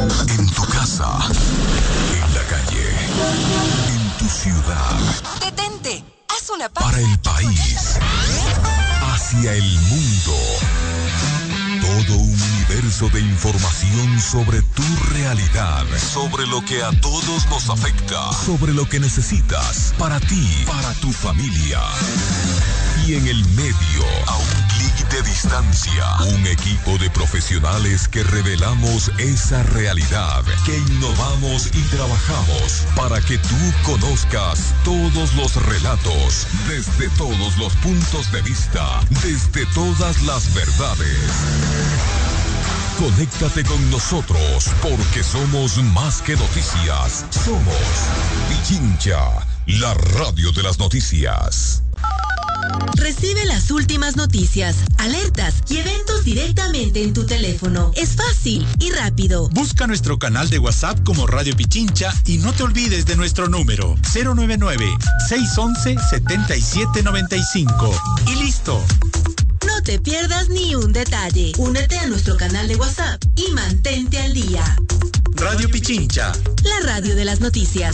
En tu casa, en la calle, en tu ciudad. Detente, haz una pausa. Para el país, hacia el mundo. Todo un universo de información sobre tu realidad, sobre lo que a todos nos afecta, sobre lo que necesitas para ti, para tu familia. Y en el medio, a un clic de distancia, un equipo de profesionales que revelamos esa realidad, que innovamos y trabajamos para que tú conozcas todos los relatos, desde todos los puntos de vista, desde todas las verdades. Conéctate con nosotros, porque somos más que noticias. Somos Pichincha, la radio de las noticias. Recibe las últimas noticias, alertas y eventos directamente en tu teléfono. Es fácil y rápido. Busca nuestro canal de WhatsApp como Radio Pichincha y no te olvides de nuestro número 099-611-7795. Y listo. No te pierdas ni un detalle. Únete a nuestro canal de WhatsApp y mantente al día. Radio Pichincha, la radio de las noticias.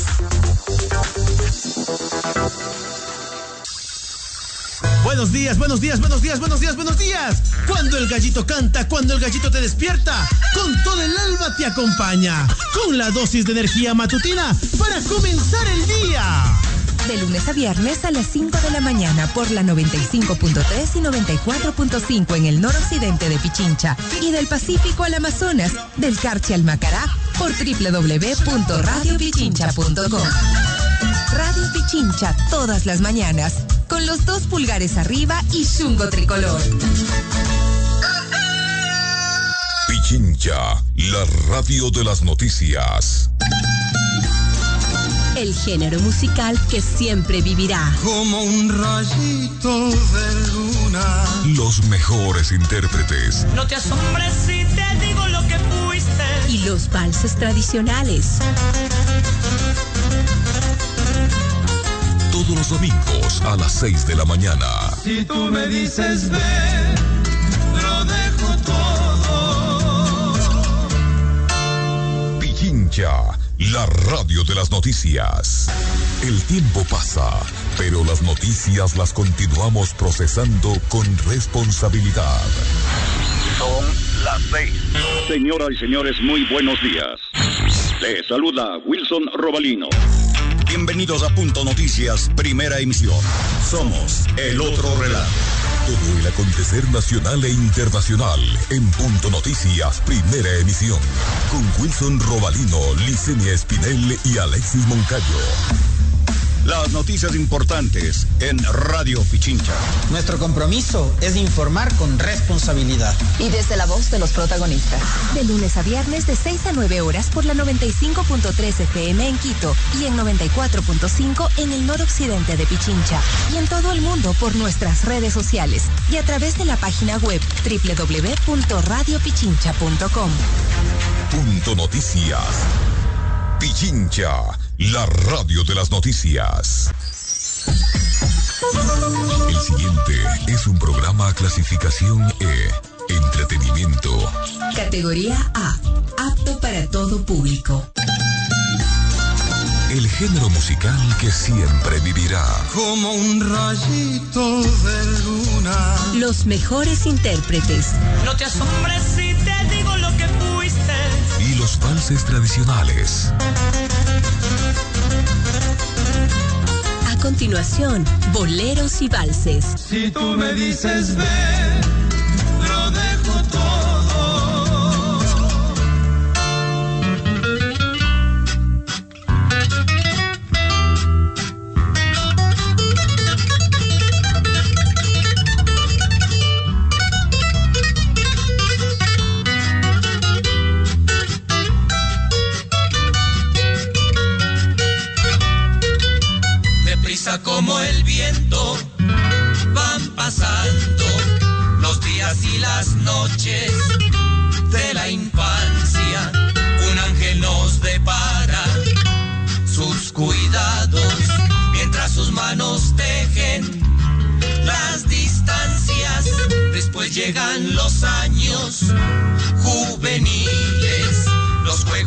Buenos días, buenos días, buenos días, buenos días, buenos días. Cuando el gallito canta, cuando el gallito te despierta, con todo el alma te acompaña, con la dosis de energía matutina para comenzar el día. De lunes a viernes a las 5 de la mañana por la 95.3 y 94.5 en el noroccidente de Pichincha y del Pacífico al Amazonas, del Carchi al Macará por www.radiopichincha.com. Radio Pichincha todas las mañanas, con los 2 pulgares arriba y chungo tricolor. Pichincha, la radio de las noticias. El género musical que siempre vivirá. Como un rayito de luna. Los mejores intérpretes. No te asombres si te digo lo que fuiste. Y los valses tradicionales. Todos los domingos a las 6 de la mañana. Si tú me dices ven, lo dejo todo. Pichincha, la radio de las noticias. El tiempo pasa, pero las noticias las continuamos procesando con responsabilidad. Son las 6. Señoras y señores, muy buenos días. Les saluda Wilson Robalino. Bienvenidos a Punto Noticias, primera emisión. Somos el otro relato. Todo el acontecer nacional e internacional en Punto Noticias, primera emisión. Con Wilson Robalino, Licenia Espinel y Alexis Moncayo. Las noticias importantes en Radio Pichincha. Nuestro compromiso es informar con responsabilidad. Y desde la voz de los protagonistas. De lunes a viernes de 6 a 9 horas por la 95.3 FM en Quito y en 94.5 en el noroccidente de Pichincha. Y en todo el mundo por nuestras redes sociales y a través de la página web www.radiopichincha.com. Punto Noticias. Pichincha, la radio de las noticias. El siguiente es un programa clasificación E, entretenimiento. Categoría A, apto para todo público. El género musical que siempre vivirá. Como un rayito de luna. Los mejores intérpretes. No te asombres si te digo lo que fuiste. Y los valses tradicionales. A continuación, boleros y valses. Si tú me dices ven, lo dejo todo. Como el viento van pasando los días y las noches de la infancia. Un ángel nos depara sus cuidados mientras sus manos tejen las distancias. Después llegan los años juveniles, los juegos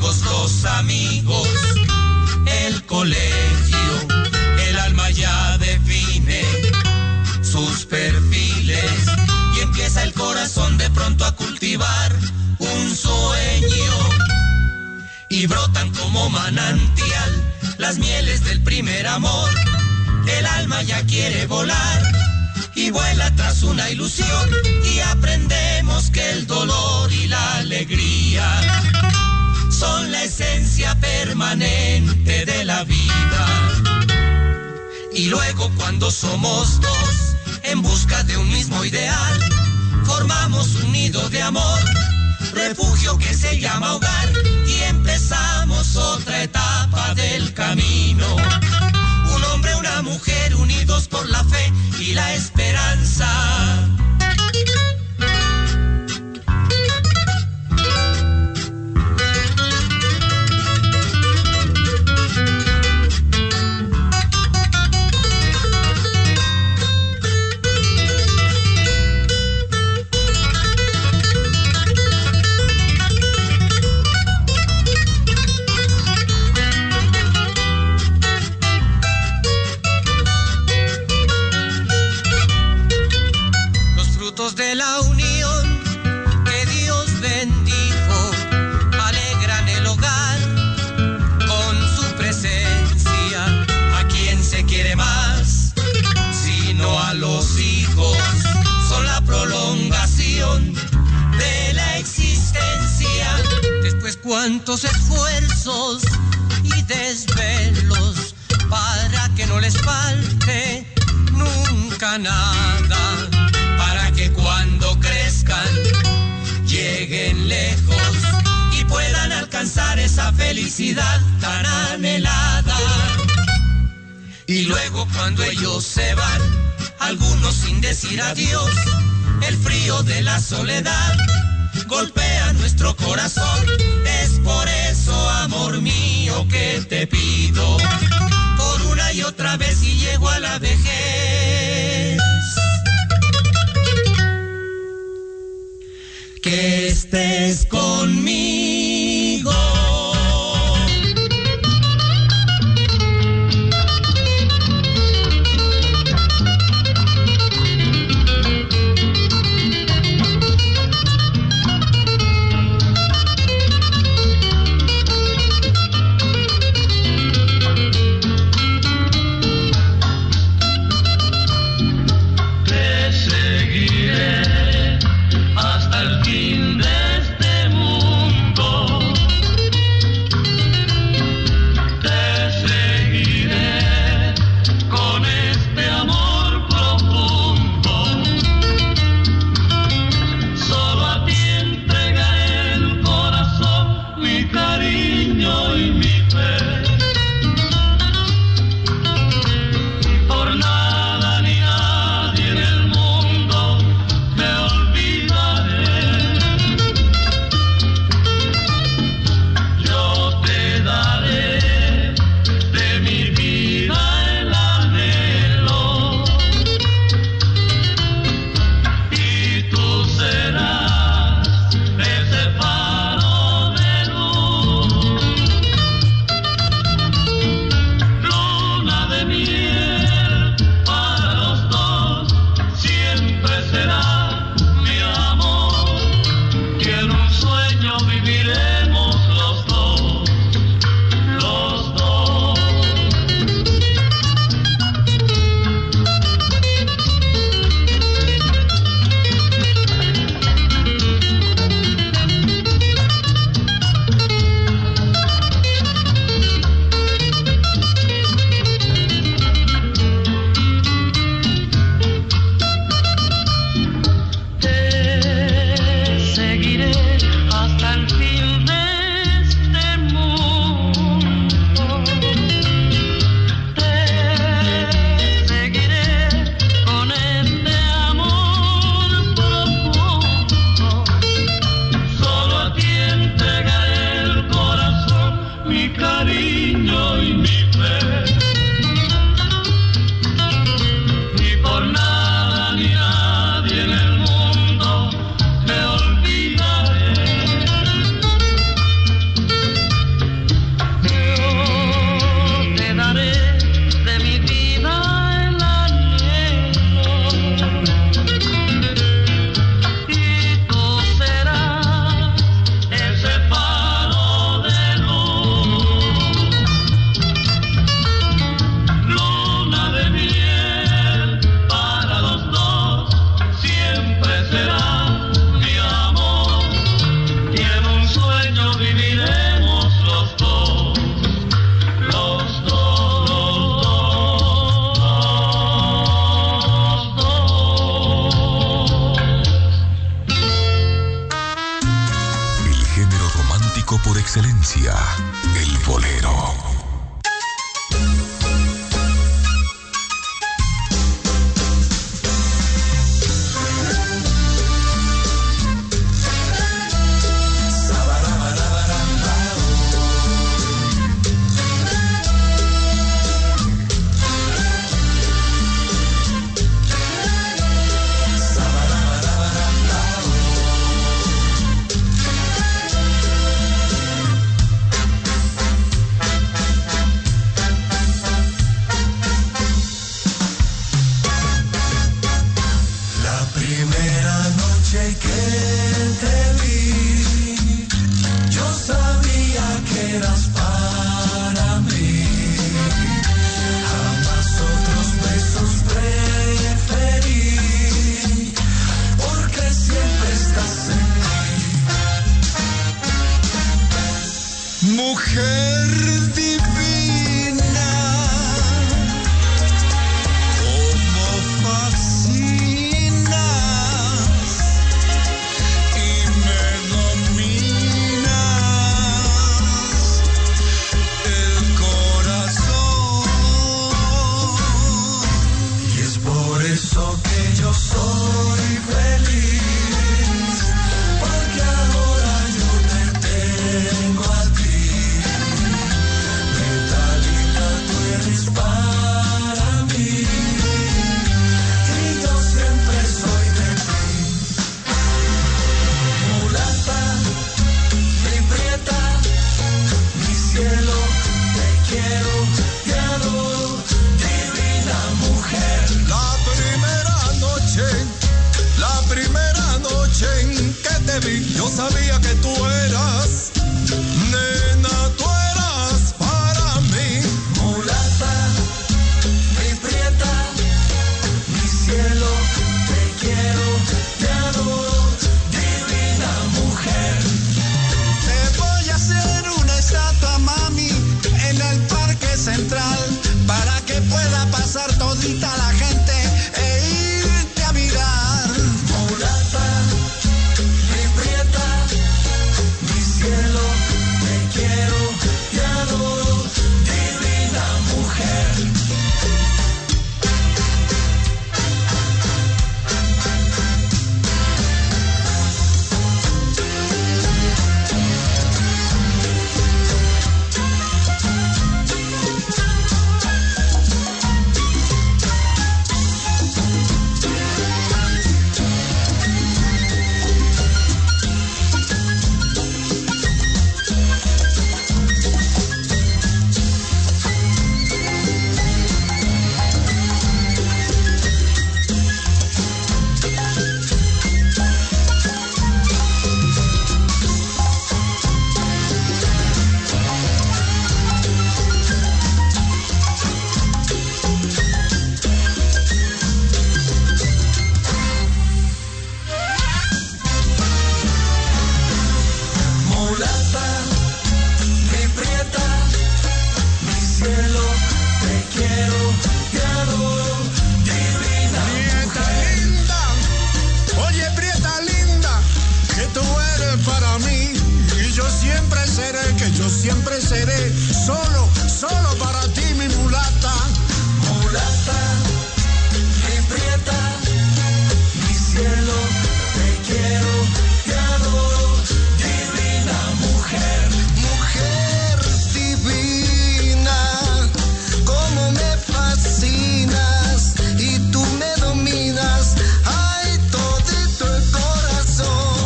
los amigos, el colegio, el alma ya define sus perfiles y empieza el corazón de pronto a cultivar un sueño y brotan como manantial las mieles del primer amor. El alma ya quiere volar y vuela tras una ilusión y aprendemos que el dolor y la alegría son la esencia permanente de la vida. Y luego cuando somos dos en busca de un mismo ideal, formamos un nido de amor, refugio que se llama hogar y empezamos otra etapa del camino. Un hombre, una mujer unidos por la fe y la esperanza. De la unión que Dios bendijo alegran el hogar con su presencia. ¿A quién se quiere más? Sino a los hijos. Son la prolongación de la existencia. Después cuántos esfuerzos y desvelos para que no les falte nunca nada, para que cuando crezcan lleguen lejos y puedan alcanzar esa felicidad tan anhelada. Y luego cuando ellos se van, algunos sin decir adiós, el frío de la soledad golpea nuestro corazón. Es por eso, amor mío, que te pido por una y otra vez y llego a la vejez, que estés conmigo. romántico por excelencia, el bolero.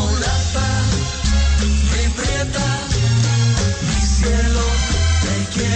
Te quiero.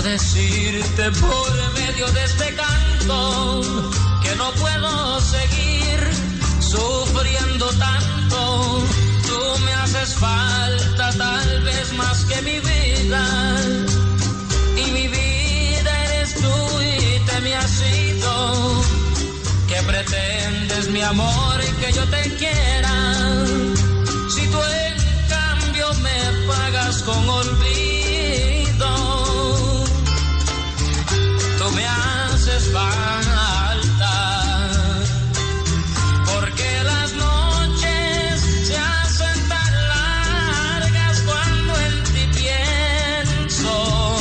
Quiero decirte por medio de este canto que no puedo seguir sufriendo tanto. Tú me haces falta tal vez más que mi vida, y mi vida eres tú y te me has ido. ¿Qué pretendes, mi amor, que yo te quiera si tú en cambio me pagas con olvido? Tú me haces falta porque las noches se hacen tan largas cuando en ti pienso.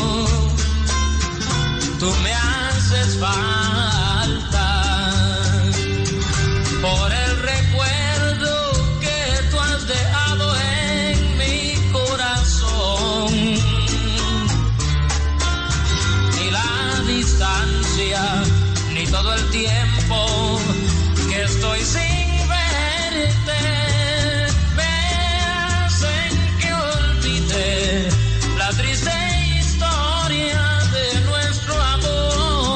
Tú me haces falta por el recuerdo que tú has dejado en mi corazón. Ni la distancia, ni todo el tiempo que estoy sin verte me hacen que olvide la triste historia de nuestro amor.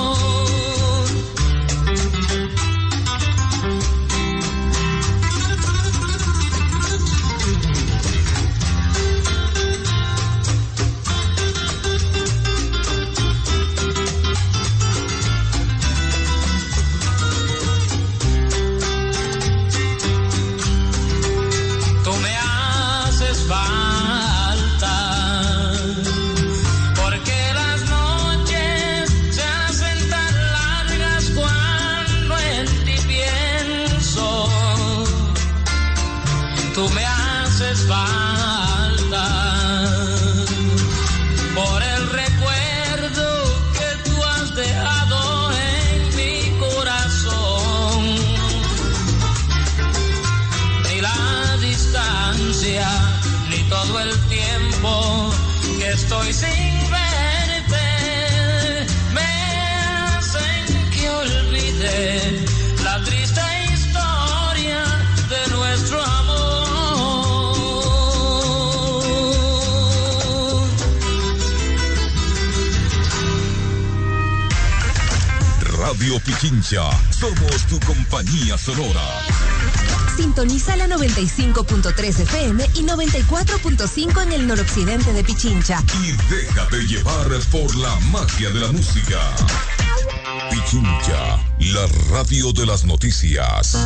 Tú me haces falta porque las noches se hacen tan largas cuando en ti pienso. Tú me haces falta por el recuerdo que tú has dejado en mi corazón. Ni la distancia, ni todo el tiempo que estoy sin verte me hacen que olvide la triste historia de nuestro amor. Radio Pichincha, somos tu compañía sonora. Sintoniza la 95.3 FM y 94.5 en el noroccidente de Pichincha. Y déjate llevar por la magia de la música. Pichincha, la radio de las noticias.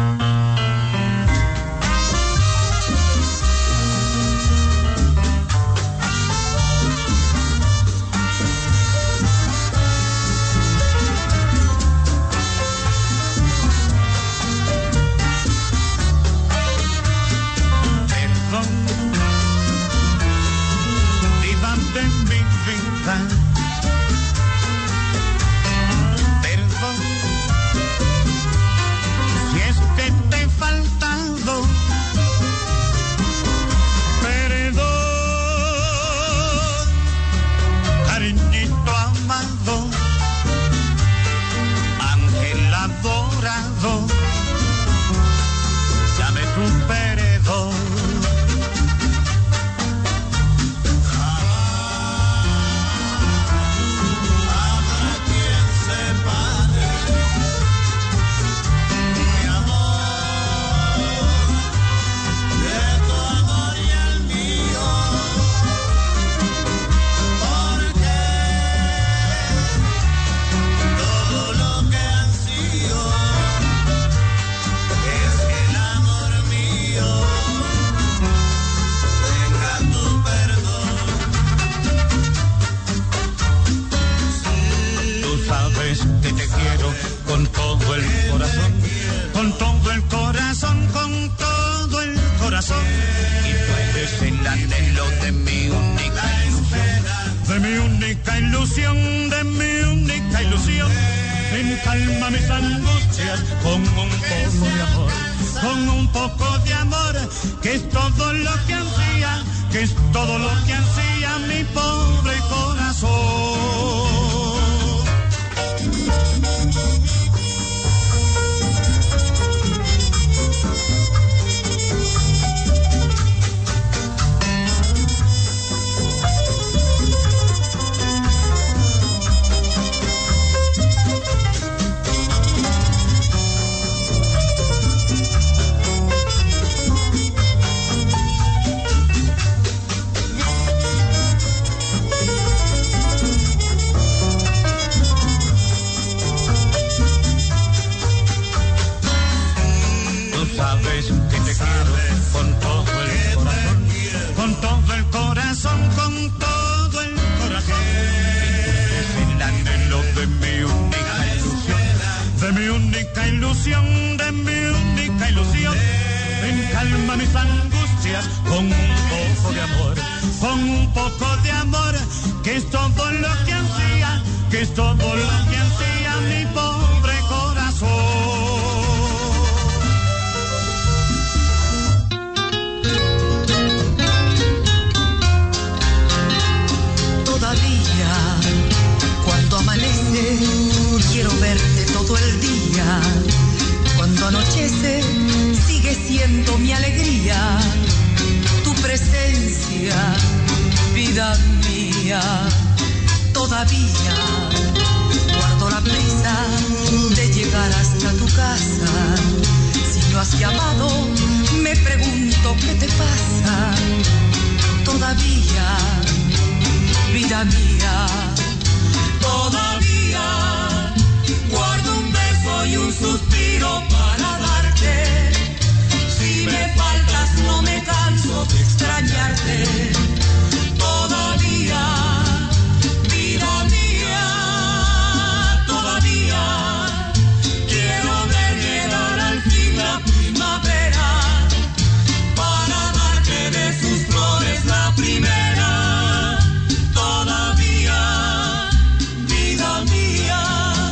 Viva de mi vida. Perdón si es que te he faltado. Perdón, cariñito amado, ángel adorado, dame tu perdón. Que te quiero con todo el corazón, con todo el corazón, con todo el corazón. Y tú eres el anhelo de mi única ilusión, de mi única ilusión, de mi única ilusión. Ven, calma mis angustias con un poco de amor, con un poco de amor, que es todo lo que ansía, que es todo lo que ansía mi pobre corazón. calma mis angustias con un poco de amor, con un poco de amor, que es todo lo que ansía, que es todo lo que ansía mi pobre corazón. Todavía, cuando amanece, quiero verte todo el día. Cuando anochece, sigue siendo mi alegría. Tu presencia, vida mía. Todavía guardo la prisa de llegar hasta tu casa. Si no has llamado, me pregunto qué te pasa. Todavía, vida mía, todavía guardo un beso y un suspiro para darte. Si me faltas no me canso de extrañarte. Todavía, vida mía, todavía quiero ver llegar al fin la primavera para darte de sus flores la primera. Todavía, vida mía.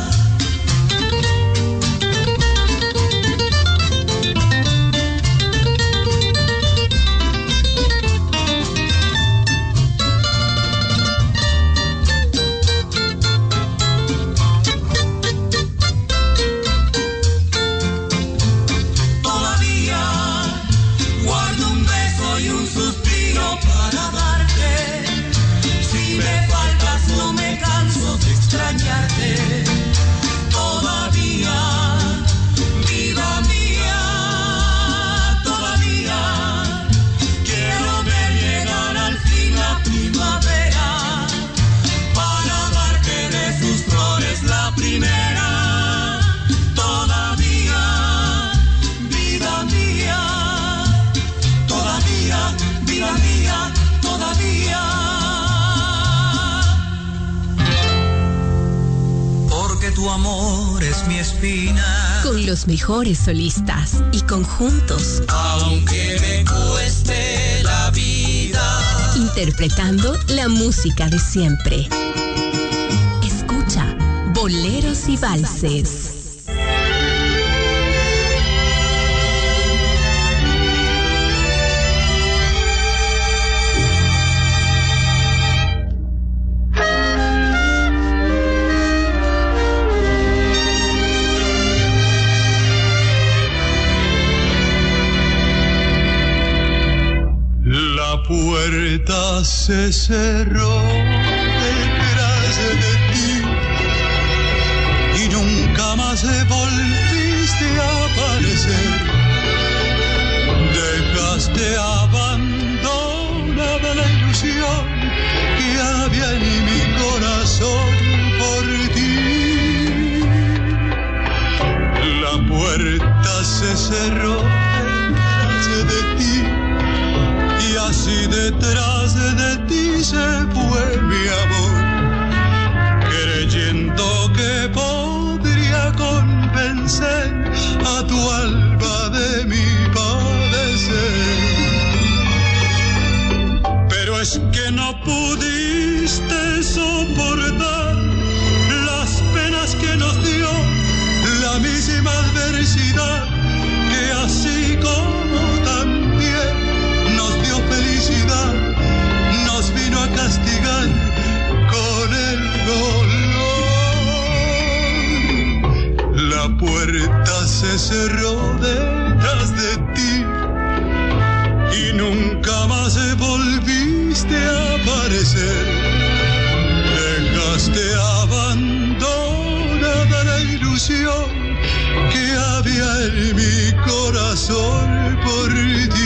Extrañarte. Todavía, vida mía, todavía quiero ver llegar al fin la primavera para darte de sus flores la primera. Todavía, vida mía, todavía, vida mía, todavía. Tu amor es mi espina. Con los mejores solistas y conjuntos. Aunque me cueste la vida. Interpretando la música de siempre. Escucha Boleros y Valses. La puerta se cerró detrás de ti y nunca más volviste a aparecer. Dejaste abandonada la ilusión que había en mi corazón por ti. La puerta se cerró detrás de ti. Y así detrás de ti se fue mi amor, creyendo que podría convencer a tu alma de mi padecer. Pero es que no pudiste soportar las penas que nos dio la misma adversidad, que así como también felicidad nos vino a castigar con el dolor. La puerta se cerró detrás de ti y nunca más volviste a aparecer. Dejaste abandonada la ilusión que había en mi corazón por ti.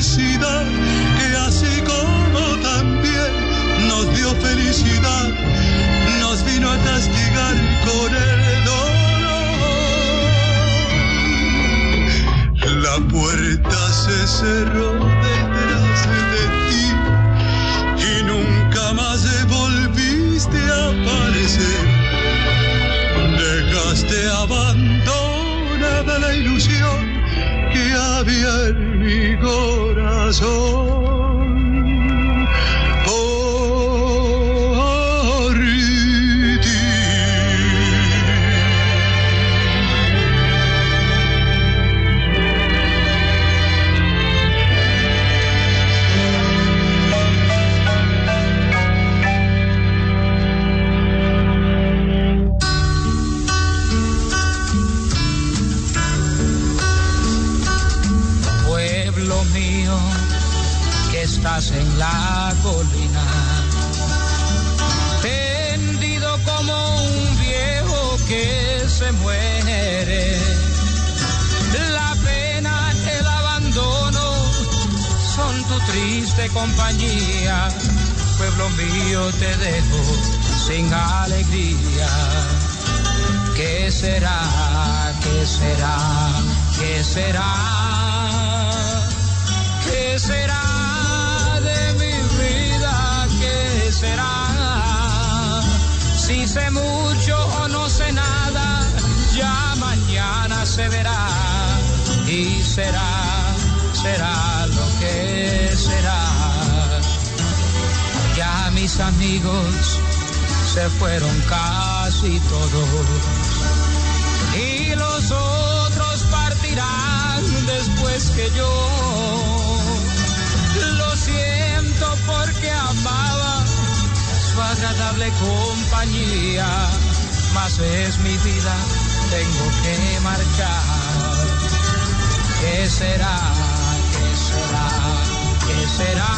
adversidad, que así como también nos dio felicidad, nos vino a castigar con el dolor. La puerta se cerró detrás de ti y nunca más volviste a aparecer. Dejaste abandonada la ilusión que había en mi corazón. Por ti. Estás en la colina, tendido como un viejo que se muere. La pena, el abandono son tu triste compañía. Pueblo mío, te dejo sin alegría. ¿Qué será? ¿Qué será? ¿Qué será? ¿Qué será? Será, si sé mucho o no sé nada, ya mañana se verá y será lo que será. Ya mis amigos se fueron casi todos y los otros partirán después que yo. Lo siento porque amaba su agradable compañía, mas es mi vida, tengo que marchar. ¿Qué será? ¿Qué será? ¿Qué será?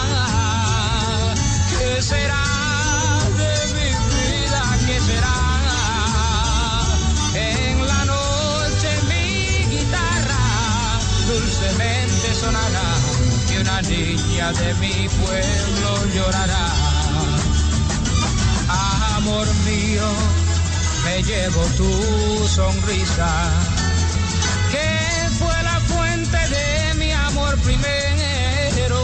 ¿Qué será de mi vida? ¿Qué será? En la noche mi guitarra dulcemente sonará y una niña de mi pueblo llorará. Amor mío, me llevo tu sonrisa, que fue la fuente de mi amor primero.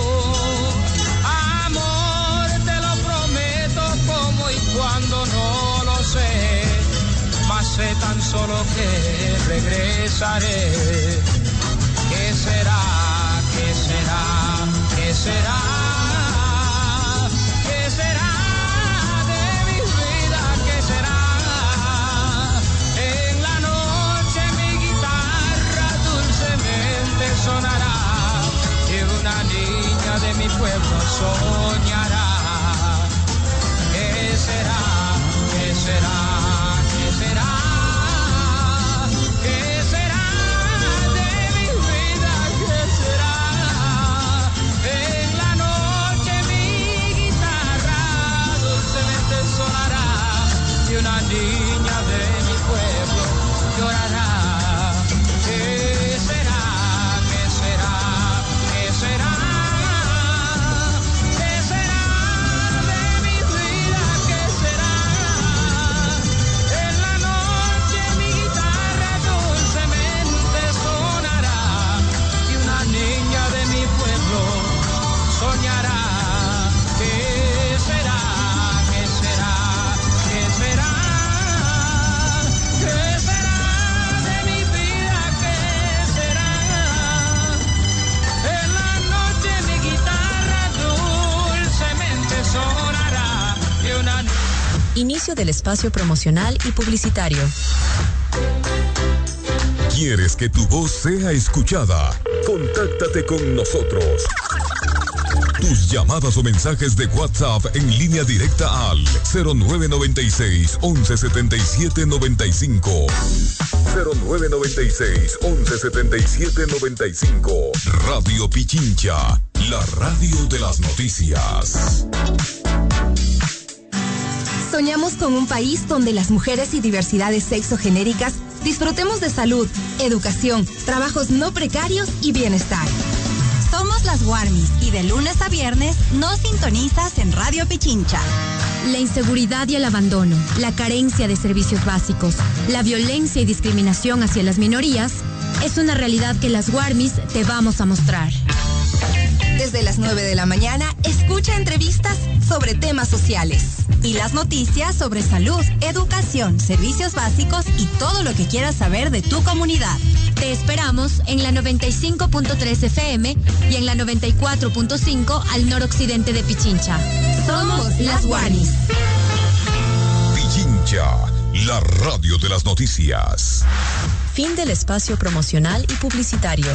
Amor, te lo prometo, como y cuando no lo sé, mas sé tan solo que regresaré. ¿Qué será? ¿Qué será? ¿Qué será? ¿Qué será? Sonará y una niña de mi pueblo soñará. ¿Qué será? ¿Qué será? ¿Qué será? ¿Qué será de mi vida? ¿Qué será? En la noche mi guitarra dulcemente sonará y una niña de mi pueblo llorará. Inicio del espacio promocional y publicitario. ¿Quieres que tu voz sea escuchada? Contáctate con nosotros. Tus llamadas o mensajes de WhatsApp en línea directa al 0996-117795. 0996-117795. Radio Pichincha, la radio de las noticias. Soñamos con un país donde las mujeres y diversidades sexogenéricas disfrutemos de salud, educación, trabajos no precarios y bienestar. Somos las Warmis y de lunes a viernes nos sintonizas en Radio Pichincha. La inseguridad y el abandono, la carencia de servicios básicos, la violencia y discriminación hacia las minorías es una realidad que las Warmis te vamos a mostrar. Desde las 9 de la mañana, escucha entrevistas sobre temas sociales y las noticias sobre salud, educación, servicios básicos y todo lo que quieras saber de tu comunidad. Te esperamos en la 95.3 FM y en la 94.5 al noroccidente de Pichincha. Somos las Warmis. Pichincha, la radio de las noticias. Fin del espacio promocional y publicitario.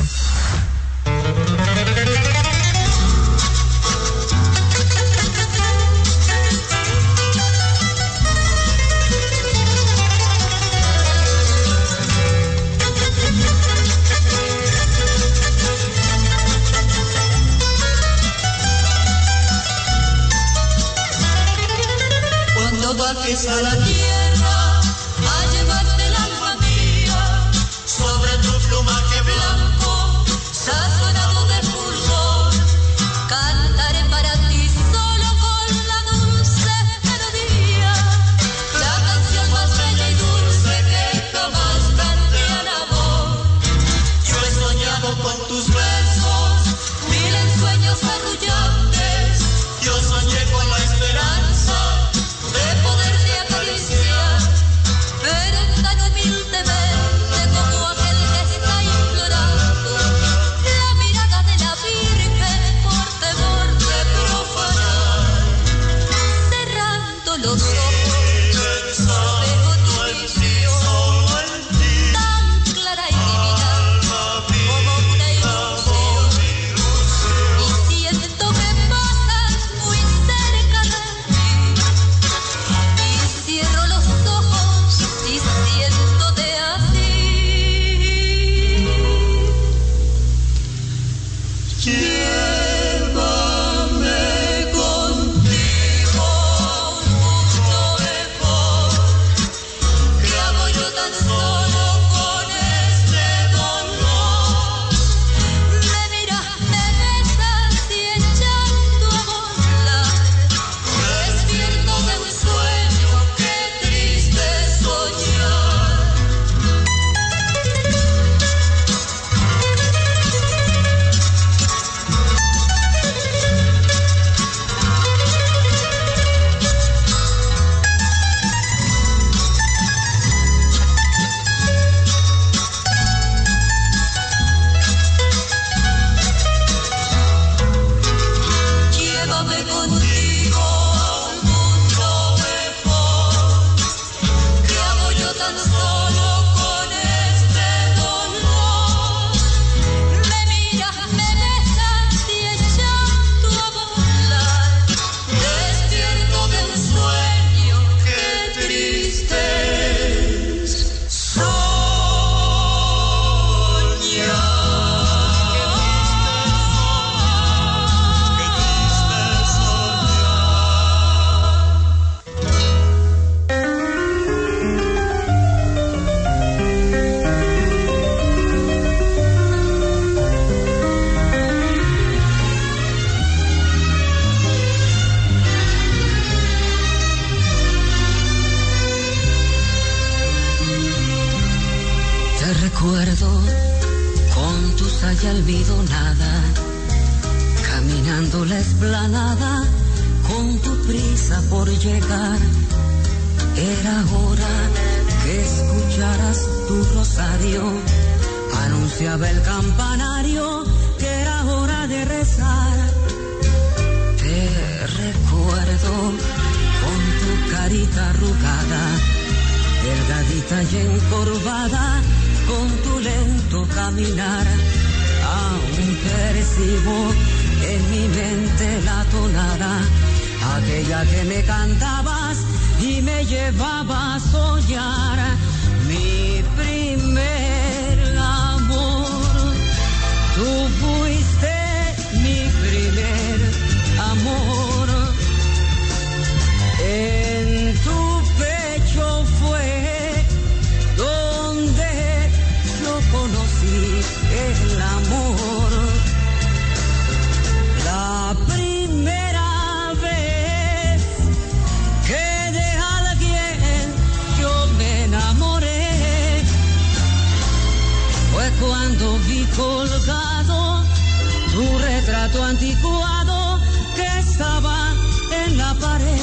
Bajes a la tierra a llevarte el alma mía, sobre tu plumaje blanco sazonado de fulgor, cantaré para ti solo con la dulce melodía, la canción más bella y dulce que jamás canté al amor. Yo he soñado con tus besos, mil ensueños arrullantes, yo soñé con la esperanza de poderte acariciar, pero tan humildemente como aquel que está implorando la mirada de la Virgen por temor de profanar. Cerrando los ojos, veo tu visión tan clara y divina como una ilusión, y siento que pasas muy cerca de mí. Cierro los ojos diciéndote así: llévame contigo a un mundo mejor. ¿Qué hago yo tan solo con este dolor? Me miras, me besas y echando a volar, despierto de un sueño, qué triste soñar. Llévame contigo a un mundo mejor. ¿Qué hago yo tan solo con este dolor? Me miras, me besas y echando a volar, despierto de un sueño, qué triste es soñar. Te recuerdo con tu saya almidonada, caminando la esplanada con tu prisa por llegar. Era hora que escucharas tu rosario, anunciaba el campanario que era hora de rezar. Te recuerdo con tu carita arrugada, delgadita y encorvada, con tu lento caminar. Aún percibo en mi mente la tonada, aquella que me cantabas y me llevaba a soñar. Mi primer amor, tú fuiste mi primer amor. En tu pecho fue donde yo conocí el amor. retrato anticuado que estaba en la pared.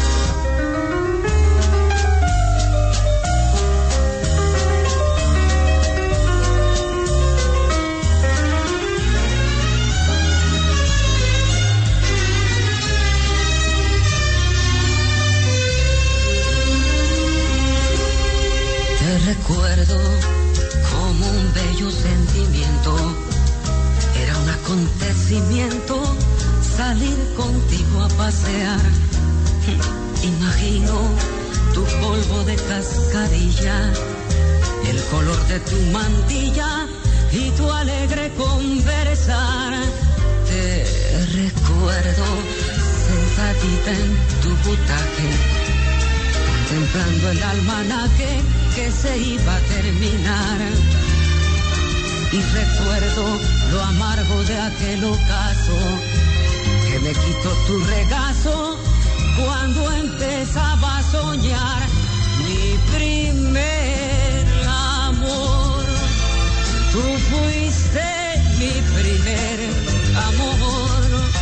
Te recuerdo como un bello sentimiento. Era un acontecimiento salir contigo a pasear. Imagino tu polvo de cascarilla, el color de tu mantilla y tu alegre conversar. Te recuerdo sentadita en tu butaque, contemplando el almanaque que se iba a terminar. Y recuerdo lo amargo de aquel ocaso que me quitó tu regazo cuando empezaba a soñar mi primer amor. Tú fuiste mi primer amor.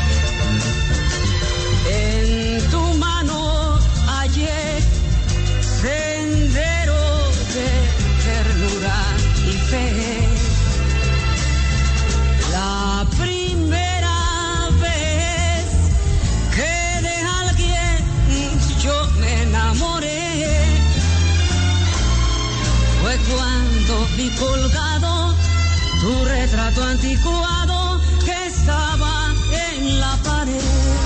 En tu mano hallé sendero de ternura y fe. La primera vez que de alguien yo me enamoré fue cuando vi colgado tu retrato anticuado que estaba en la pared.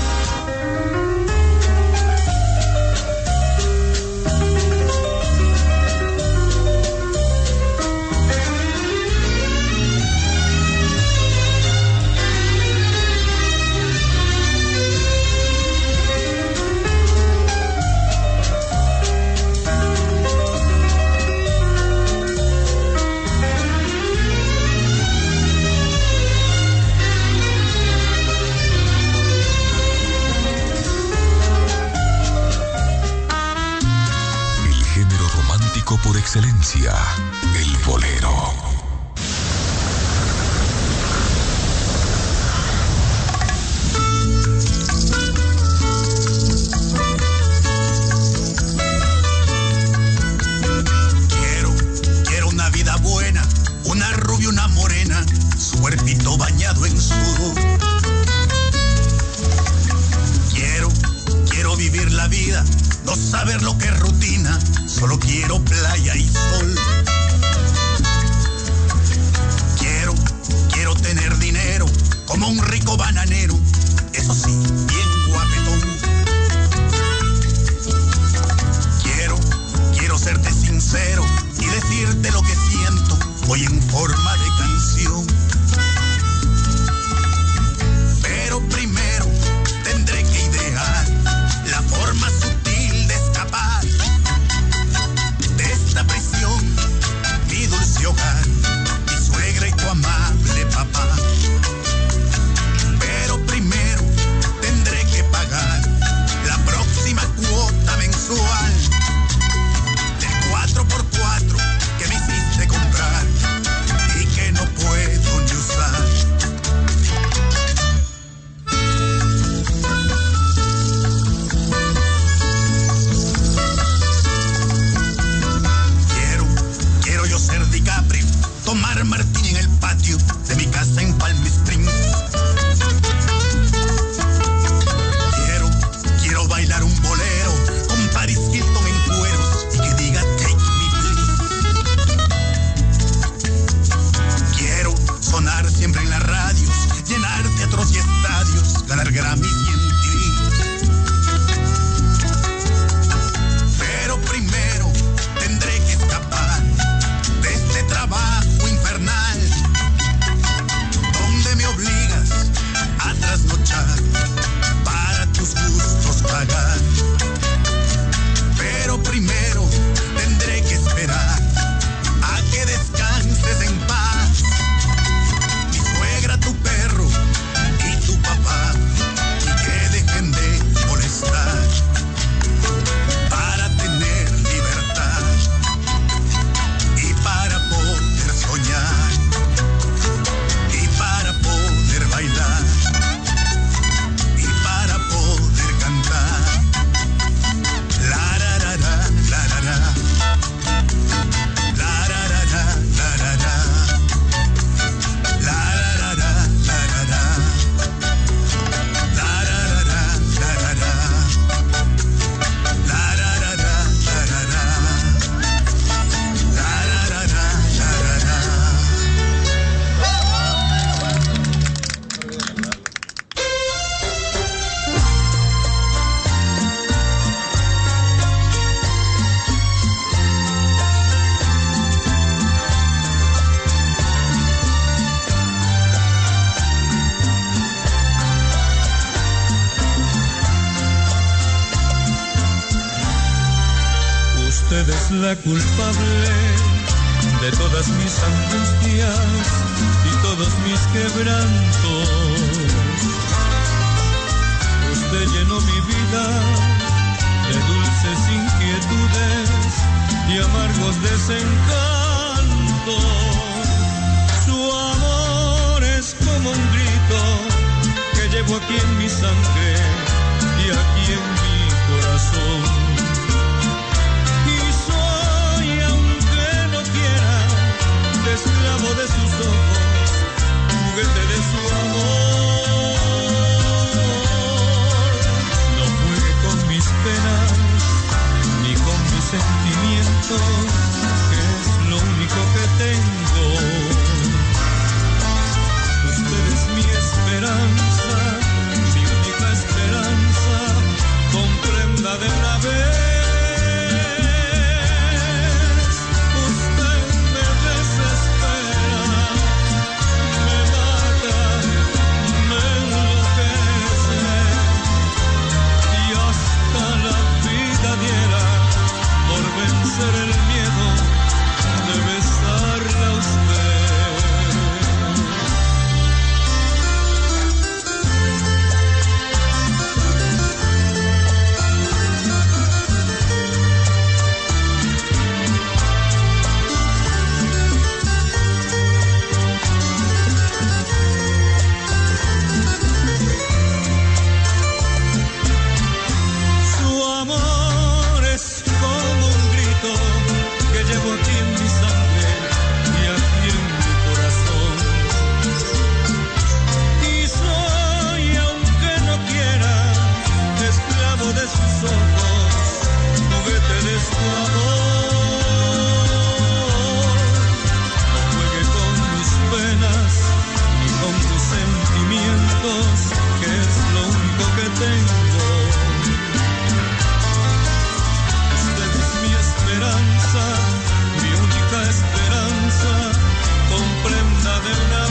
Por excelencia, el bolero. Quiero una vida buena, una rubia, una morena, su cuerpito bañado en sudor. Quiero vivir la vida, no saber lo que es rutina. Solo quiero playa y sol. Quiero tener dinero como un rico bananero. Eso sí, bien guapetón. Quiero serte sincero y decirte lo que siento hoy en forma de canción. Pero primero tendré que idear la forma sutil de escapar de esta prisión, mi dulce hogar, mi suegra y tu amable papá. Pero primero tendré que pagar la próxima cuota mensual del 4x4 que me hiciste comprar y que no puedo ni usar. Quiero yo ser DiCaprio, tomar martini en el patio de mi casa en Palm Springs. Quiero bailar un bolero con Paris Hilton en cueros y que diga take me please. Quiero sonar siempre en las radios, llenar teatros y estadios, ganar Grammys y MTV. Pero primero tendré que escapar de este trabajo infernal donde me obligas a trasnochar para tus gustos pagar. Pero primero tendré que esperar a que descanses en paz, mi suegra, tu perro y tu papá, y es la culpable de todas mis angustias y todos mis quebrantos. Usted llenó mi vida de dulces inquietudes y amargos desencantos. Su amor es como un grito que llevo aquí en mi sangre y aquí en mi corazón. Y soy, aunque no quiera, esclavo de sus ojos, juguete de su amor. No juegue con mis penas ni con mis sentimientos, que es lo único que tengo. Usted es mi esperanza, mi única esperanza, comprenda de una vez. Usted me desespera, me mata, me enloquece, y hasta la vida diera por vencer el miedo de besarla a usted. Su amor es como un grito que llevo aquí en mi sangre y aquí en mi corazón. Y soy, aunque no quiera, esclavo de sus ojos, juguete de su amor. No juegue con mis penas ni con mis sentimientos, que es lo único que tengo. Usted es mi esperanza, mi única esperanza, comprenda de una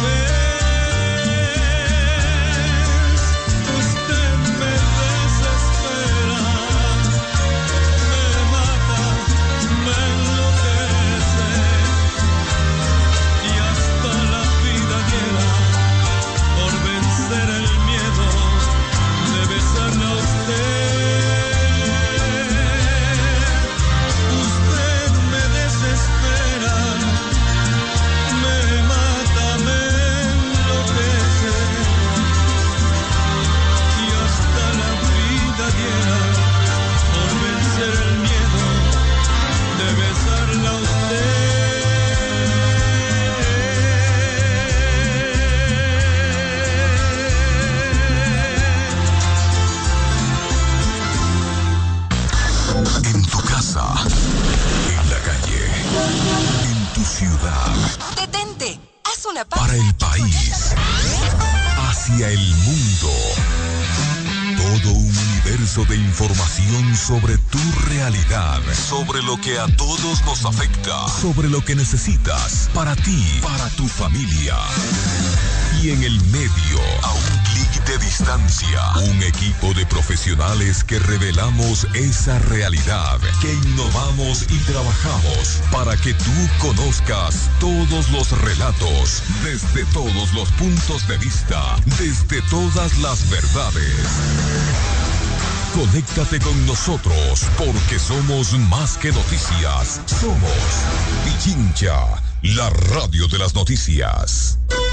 vez. Usted me desespera, me mata, me enloquece, y hasta la vida diera por vencer el miedo de besarla a usted. Usted me desespera, me mata, me enloquece, y hasta la vida diera por vencer el miedo de besarla a usted. En tu casa, en la calle, en tu ciudad, Detente, haz una pausa. para el país, hacia el mundo. Todo un universo de información sobre tu realidad, sobre lo que a todos nos afecta, sobre lo que necesitas para ti, para tu familia. Y en el medio, a un clic de distancia, un equipo de profesionales que revelamos esa realidad, que innovamos y trabajamos para que tú conozcas todos los relatos, desde todos los puntos de vista, desde todas las verdades. Conéctate con nosotros, porque somos más que noticias. Somos Pichincha, la radio de las noticias.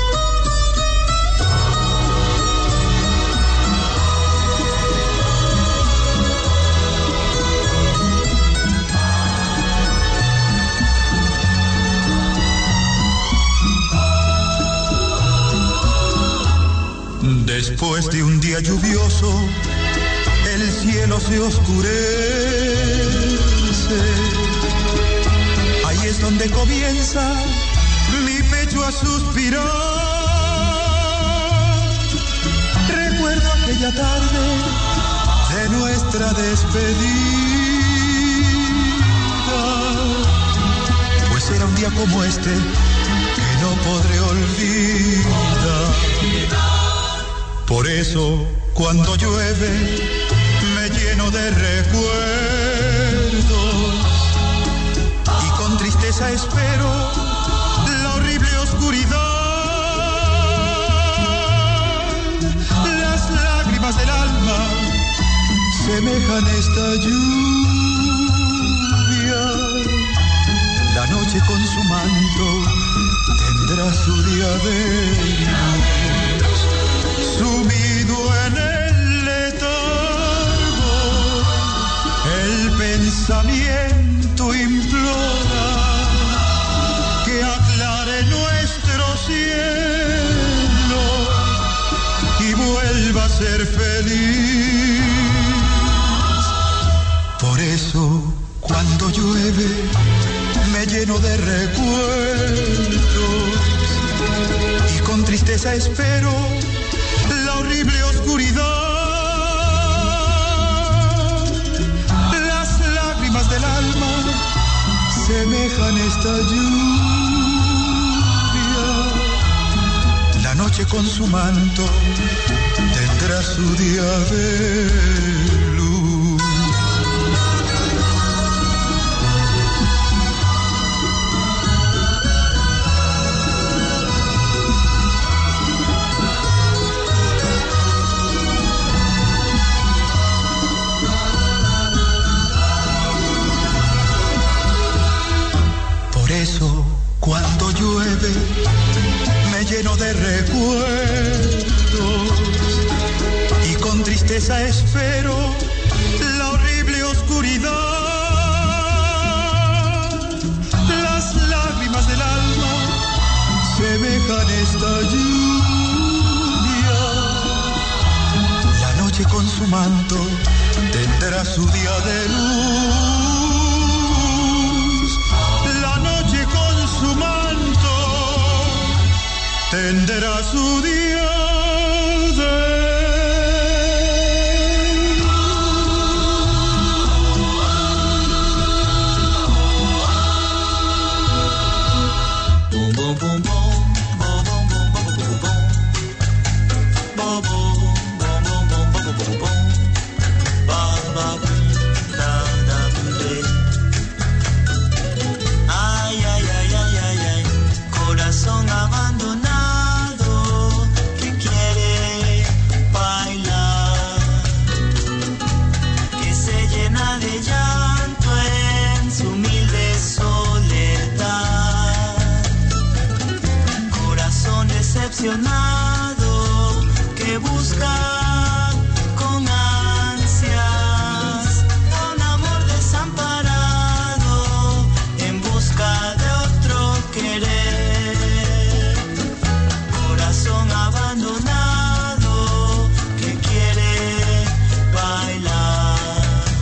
Después de un día lluvioso, el cielo se oscurece. Ahí es donde comienza mi pecho a suspirar. Recuerdo aquella tarde de nuestra despedida, pues era un día como este que no podré olvidar. Por eso, cuando llueve, me lleno de recuerdos tristeza espero la horrible oscuridad. Las lágrimas del alma semejan esta lluvia. La noche con su manto tendrá su día de luz. Sumido en el letargo, el pensamiento implora que aclare nuestro cielo y vuelva a ser feliz. Por eso, cuando llueve, me lleno de recuerdos y con tristeza espero la horrible oscuridad. Las lágrimas del alma semejan esta lluvia. La noche con su manto tendrá su día de luz. Por eso, cuando llueve, me lleno de recuerdos y con tristeza espero la horrible oscuridad. Las lágrimas del alma semejan esta lluvia. La noche con su manto tendrá su día de luz. La noche con su manto tendrá su día de Ay, ay, ay, ay, ay, ay, corazón abandonado que quiere bailar, que se llena de llanto en su humilde soledad. Corazón decepcionado que busca con ansias a un amor desamparado en busca de otro querer. Corazón abandonado que quiere bailar,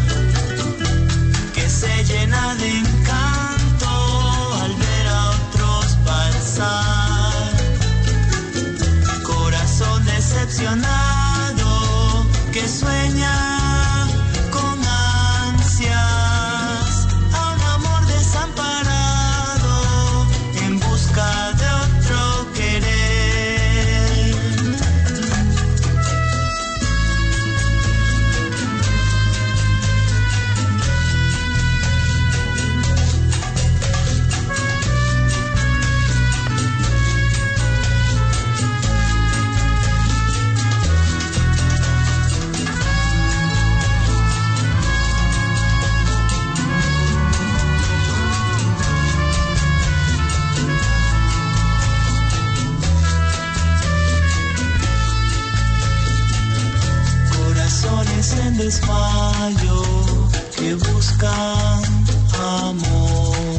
que se llena de encanto al ver a otros pasar. Corazón decepcionado que sueña con ansias a un amor desamparado en busca de otro querer. Corazones en desmayo que buscan amor.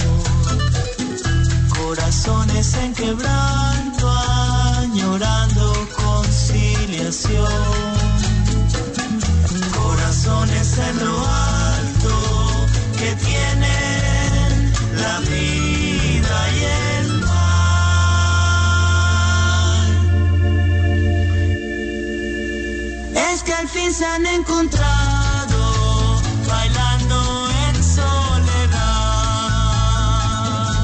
Corazones en quebranto añorando conciliación. Corazones en lo alto que tienen la vida y el mal. Es que al fin se han encontrado bailando en soledad.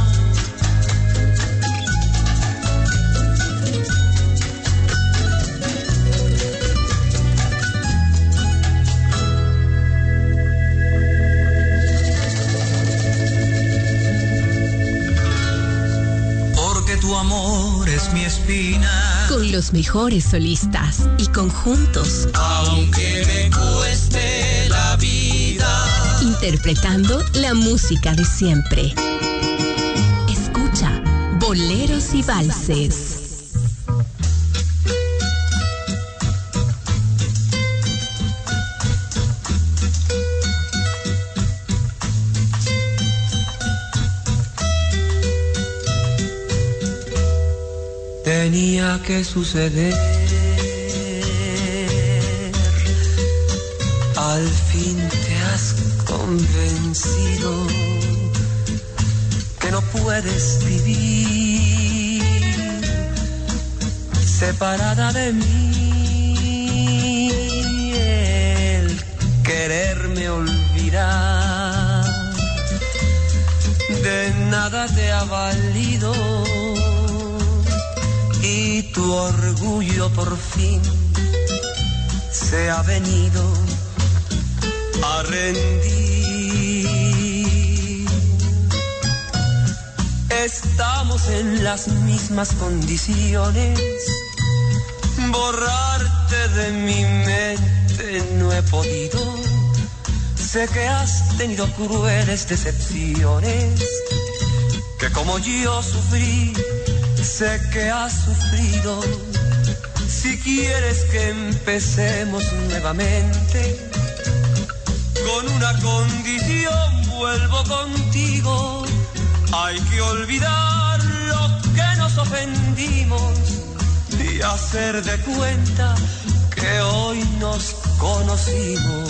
con los mejores solistas y conjuntos. Aunque me cueste la vida. Interpretando la música de siempre. Escucha Boleros y Valses. Tenía que suceder, al fin te has convencido que no puedes vivir separada de mí. El quererme olvidar de nada te ha valido. Y tu orgullo por fin se ha venido a rendir. Estamos en las mismas condiciones. Borrarte de mi mente no he podido. Sé que has tenido crueles decepciones, que como yo sufrí, sé que has sufrido. Si quieres que empecemos nuevamente, con una condición vuelvo contigo. Hay que olvidar lo que nos ofendimos y hacer de cuenta que hoy nos conocimos.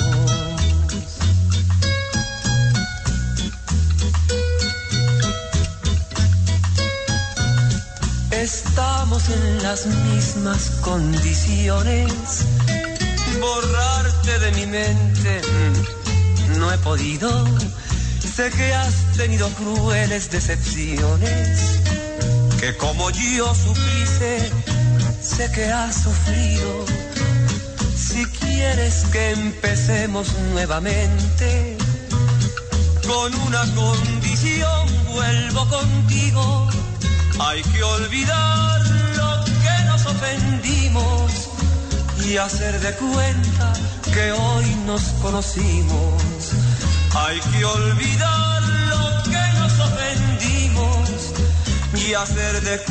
Estamos en las mismas condiciones. Borrarte de mi mente no he podido. Sé que has tenido crueles decepciones, que como yo sufrí, sé que has sufrido. Si quieres que empecemos nuevamente, con una condición vuelvo contigo. Hay que olvidar lo que nos ofendimos y hacer de cuenta que hoy nos conocimos. Hay que olvidar lo que nos ofendimos y hacer de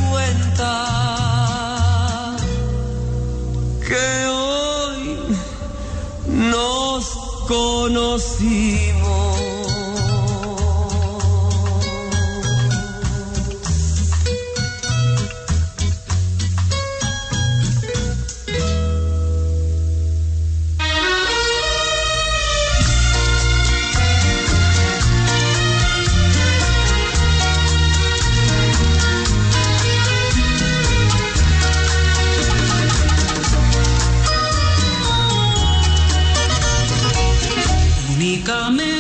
cuenta que hoy nos conocimos. Únicamente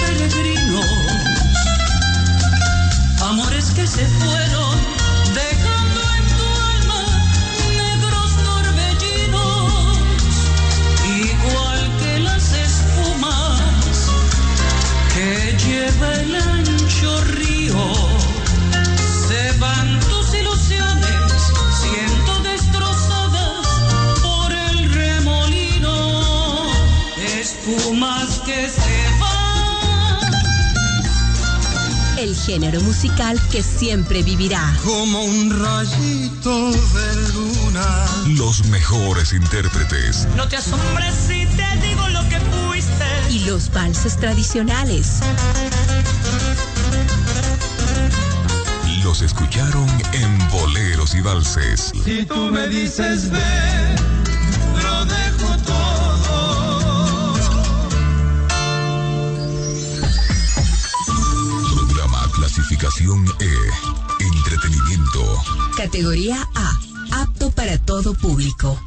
peregrinos, amores que se fueron dejando en tu alma negros torbellinos, igual que las espumas que lleva el ancho río. Se van tus ilusiones, siento destrozadas por el remolino, espumas que se van. El género musical que siempre vivirá. Como un rayito de luna. Los mejores intérpretes. No te asombres si te digo lo que fuiste. Y los valses tradicionales. Los escucharon en Boleros y Valses. Si tú me dices ven, lo dejo todo. Programa clasificación E. Entretenimiento. Categoría A. Apto para todo público.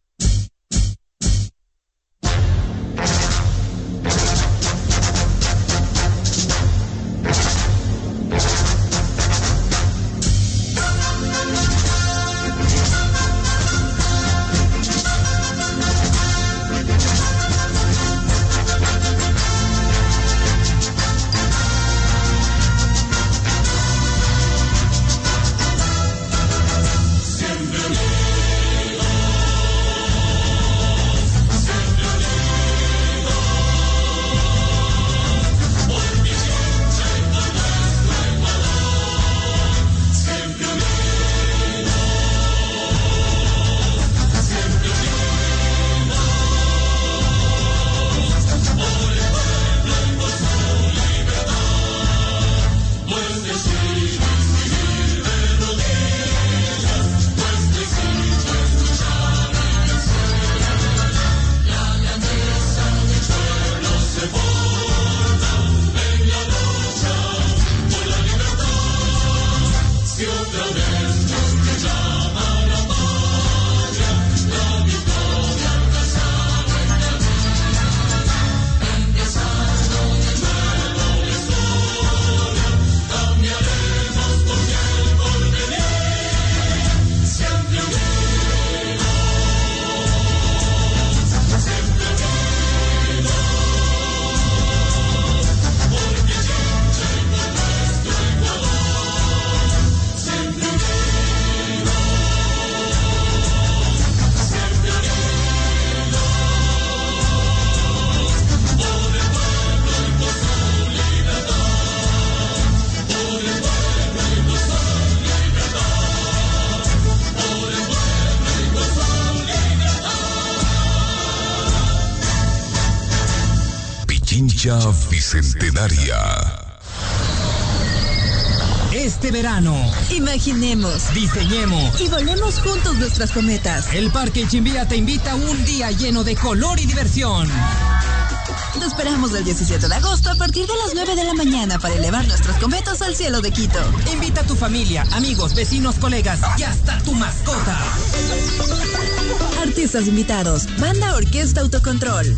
Pichincha Bicentenaria. Este verano, imaginemos, diseñemos y volemos juntos nuestras cometas. El Parque Chimbía te invita a un día lleno de color y diversión. Te esperamos el 17 de agosto a partir de las 9 de la mañana para elevar nuestras cometas al cielo de Quito. Invita a tu familia, amigos, vecinos, colegas y hasta tu mascota. Artistas invitados, banda Orquesta Autocontrol,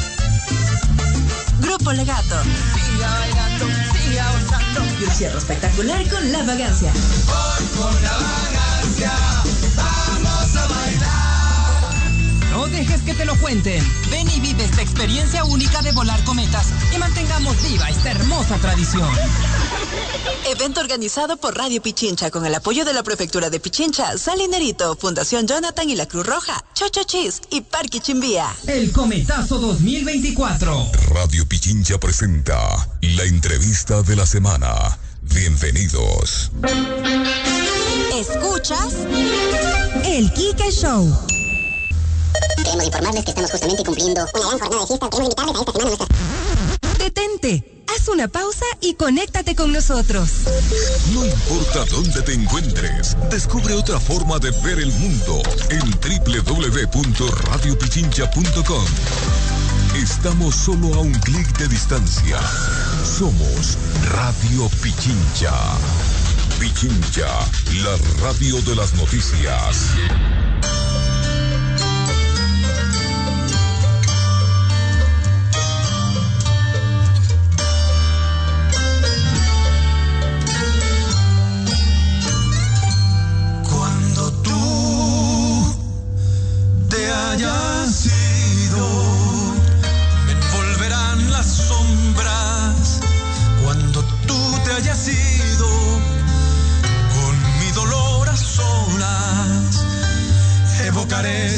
Grupo Legato. Siga bailando, siga gozando. Y un cierre espectacular con La Vagancia. Con La Vagancia, vamos a bailar. No dejes que te lo cuenten. Ven y vive esta experiencia única de volar cometas y mantengamos viva esta hermosa tradición. Evento organizado por Radio Pichincha con el apoyo de la Prefectura de Pichincha, Salinerito, Fundación Jonathan y la Cruz Roja, Chocho Cheese y Parque Chimbía. El Cometazo 2024. Radio Pichincha presenta la entrevista de la semana. Bienvenidos. ¿Escuchas? El Kike Show. Queremos informarles que estamos justamente cumpliendo una gran jornada de fiesta. Queremos invitarles a esta semana nuestras... Detente, haz una pausa y conéctate con nosotros. No importa dónde te encuentres, descubre otra forma de ver el mundo en www.radiopichincha.com. Estamos solo a un clic de distancia. Somos Radio Pichincha. Pichincha, la radio de las noticias.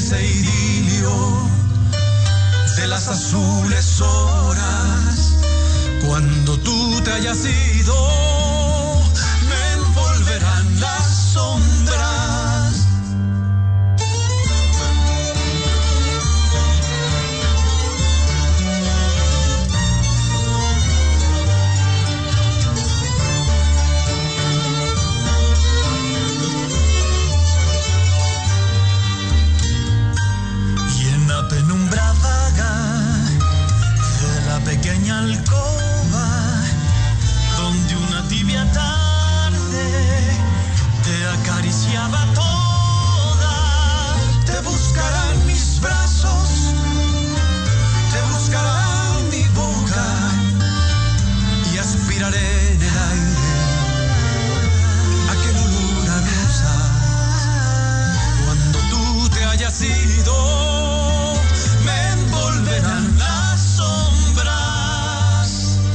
ese idilio de las azules horas. Cuando tú te hayas ido, me envolverán las sombras. Y en la penumbra vaga de la pequeña alcoba, donde una tibia tarde te acariciaba toda, te buscarán mis brazos, te buscará mi boca, y aspiraré en el aire aquel olor a rosa. Cuando tú te hayas ido, me envolverán las sombras.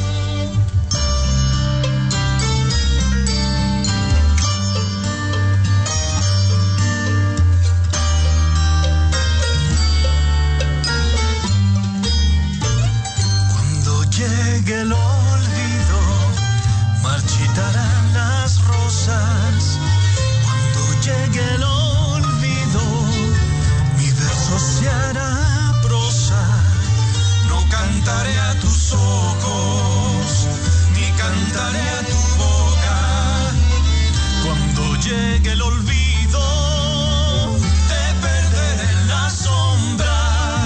Cuando llegue el olvido, marchitarán las rosas. Cuando llegue el olvido, mi verso se hará prosa. No cantaré a tus ojos, ni cantaré a tu boca. Cuando llegue el olvido, te perderé en las sombras.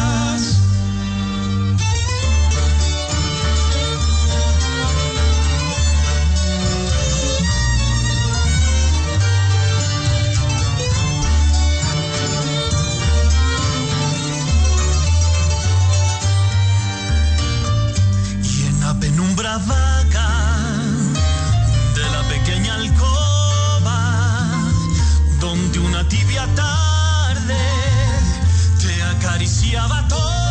Y en la penumbra vaga de la pequeña alcoba, donde una tibia tarde te acariciaba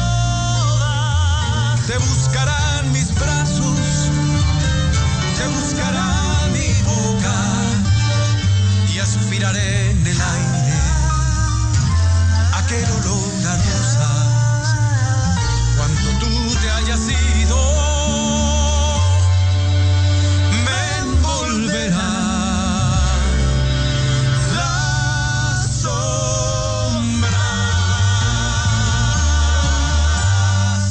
toda, te buscarán mis brazos, te buscará mi boca, y aspiraré en el aire aquel olor a rosas. Cuando tú te hayas ido, me envolverá las sombras.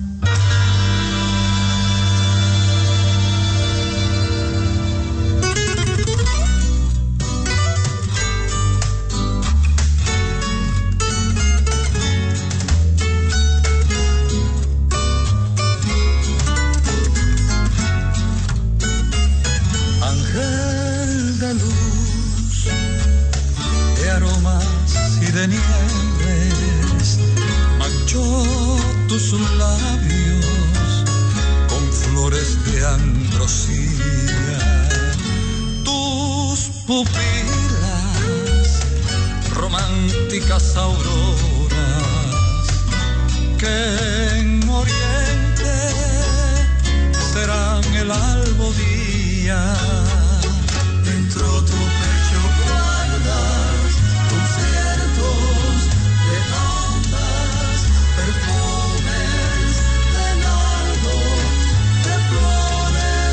Ángel de luz, de aromas y de nieves, manchó tus labios con flores de ambrosía. Tus pupilas, románticas auroras, que en oriente serán el albo día. Dentro tu pecho guardas conciertos de ondas, perfumes de nardo, de flores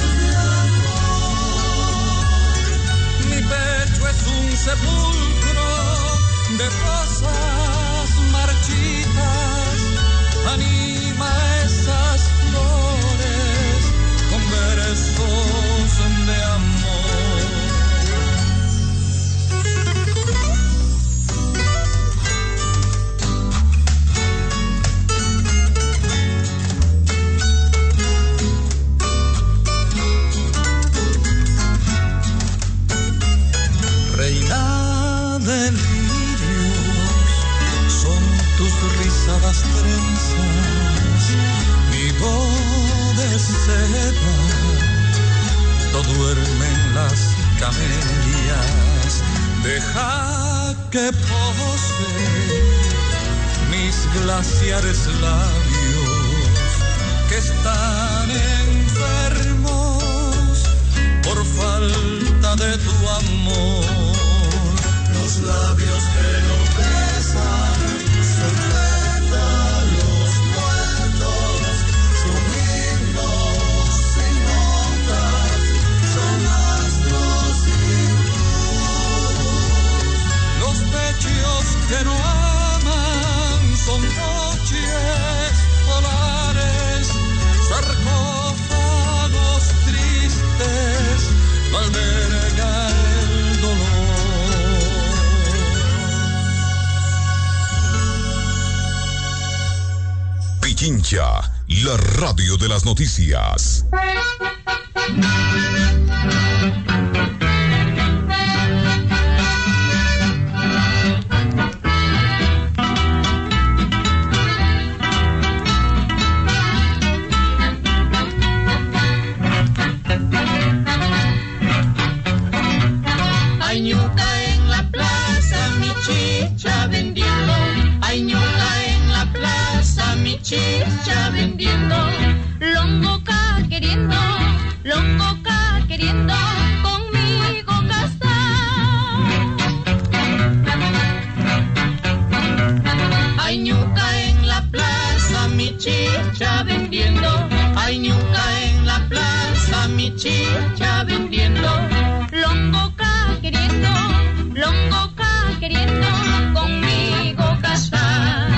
de amor. Mi pecho es un sepulcro de rosas marchitas, anima esas flores con versos de amor. Reina de lirios, son tus rizadas trenzas, vivo de seda, todo duermen las camelias. Deja que pose mis glaciares labios, que están enfermos por falta de tu amor. Los labios que no besan Pichincha, la radio de las noticias. Hay ñuca en la plaza, mi chicha vendiendo. Hay ñuca en la plaza, mi chicha vendiendo. Longoca queriendo conmigo casar. Hay ñuca en la plaza, mi chicha vendiendo. Hay ñuca en la plaza, mi chicha vendiendo. Longoca queriendo conmigo casar.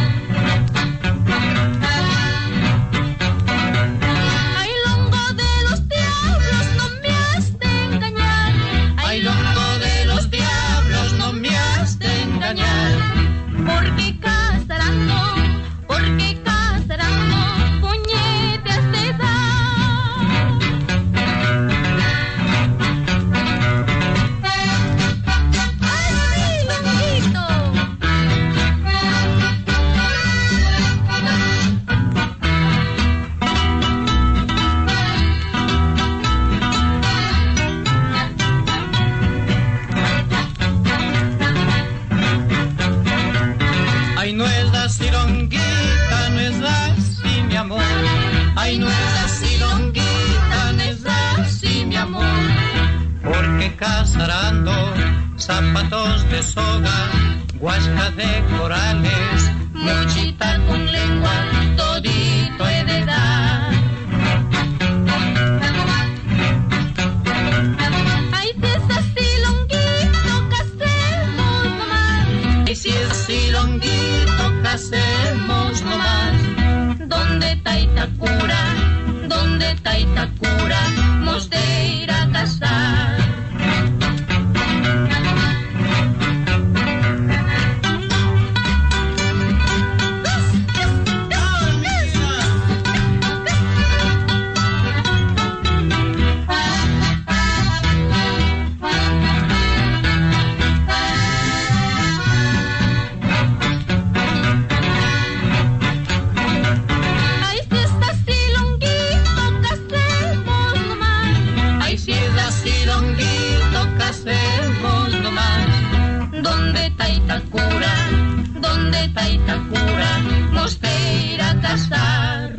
Ay, longo de los diablos, no me has de engañar. Ay, longo de los diablos, no me has de engañar. Porque casarando, puñetes de dar. Ay, longuito. Ay, no es así, longuita, no es así, mi amor. Ay, no es así, longuita, no es así, mi amor. Porque casarando, zapatos de soga, guasca de corales, muchita con lengua, todito he de dar. Ay, si es así, longuito, casemos nomás. Ay, si es así, longuito, casemos nomás. Donde está Itacura, hemos de ir a casar. Ay, si es así, longuito, casemos nomás. Ay, si es así, longuito, casemos nomás. ¿Dónde está Itacura? Hemos de ir a casar.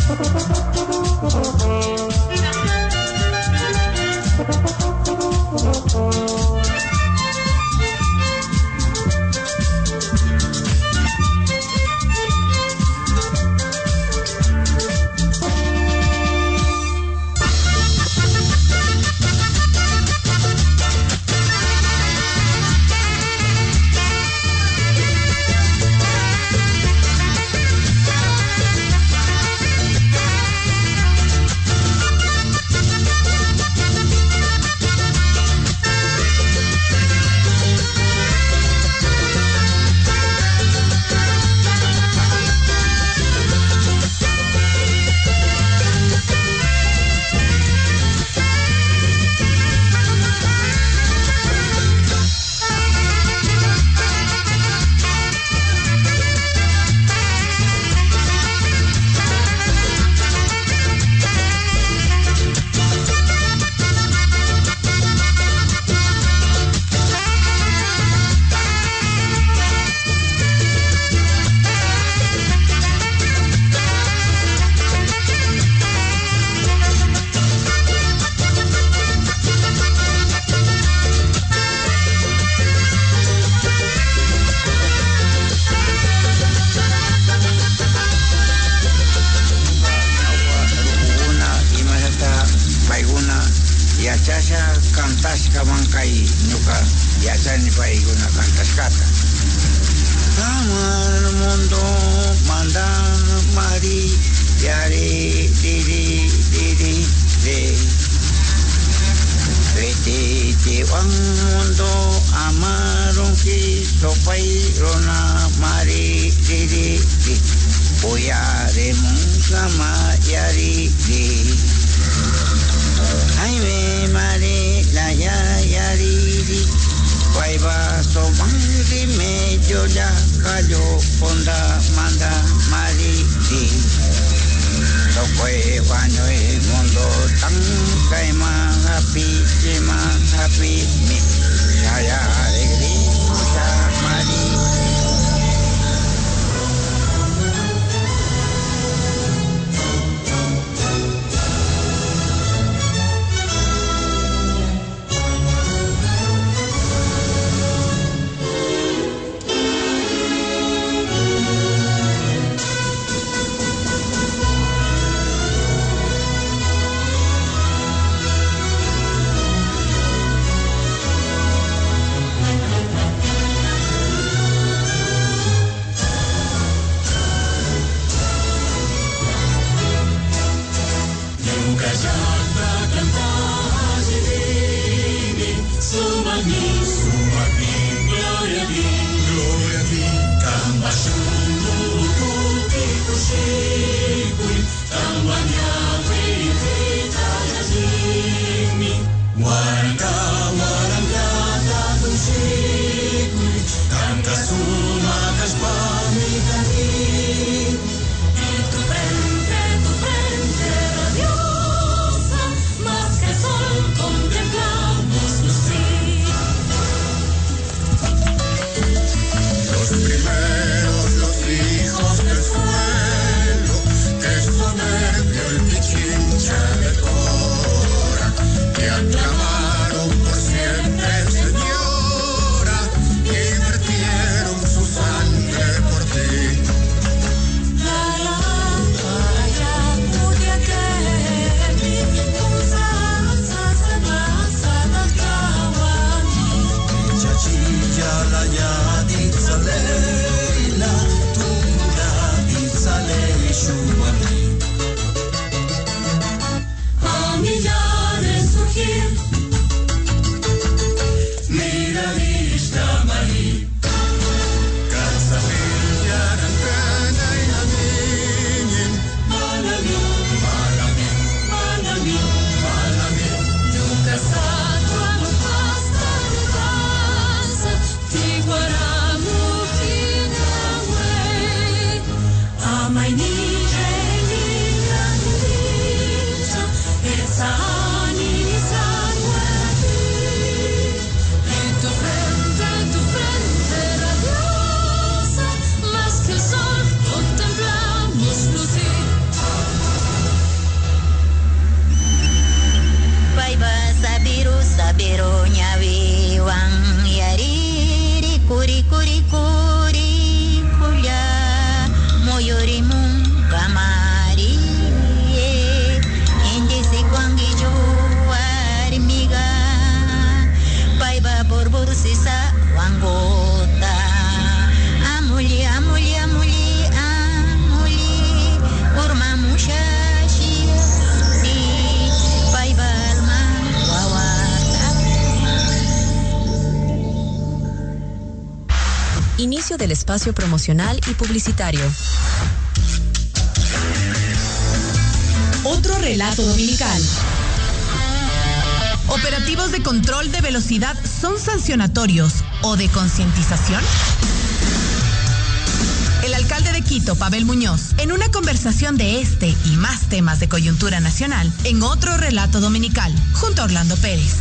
Los primeros, los hijos del suelo. Inicio del espacio promocional y publicitario. Otro relato dominical. ¿Operativos de control de velocidad son sancionatorios o de concientización? El alcalde de Quito, Pavel Muñoz, en una conversación de este y más temas de coyuntura nacional, en otro relato dominical, junto a Orlando Pérez.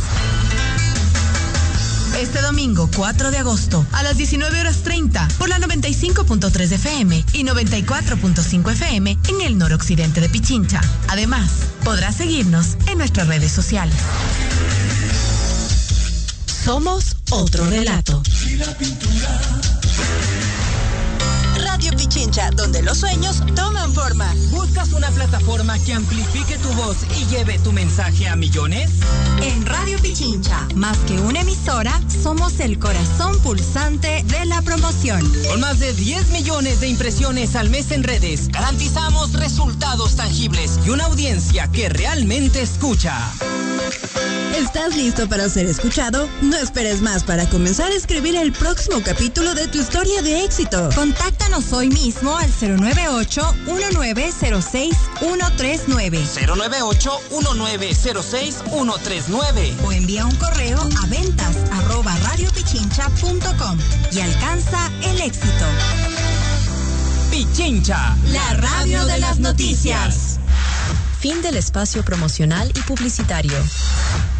Este domingo 4 de agosto a las 19:30 por la 95.3 FM y 94.5 FM en el noroccidente de Pichincha. Además, podrás seguirnos en nuestras redes sociales. Somos otro relato. Radio Pichincha, donde los sueños toman forma. ¿Buscas una plataforma que amplifique tu voz y lleve tu mensaje a millones? En Radio Pichincha, más que una emisora, somos el corazón pulsante de la promoción. Con más de 10 millones de impresiones al mes en redes, garantizamos resultados tangibles y una audiencia que realmente escucha. ¿Estás listo para ser escuchado? No esperes más para comenzar a escribir el próximo capítulo de tu historia de éxito. Contáctanos hoy mismo al 098-1906-139. 098-1906-139. O envía un correo a ventas@radiopichincha.com y alcanza el éxito. Pichincha, la radio de las noticias. Fin del espacio promocional y publicitario.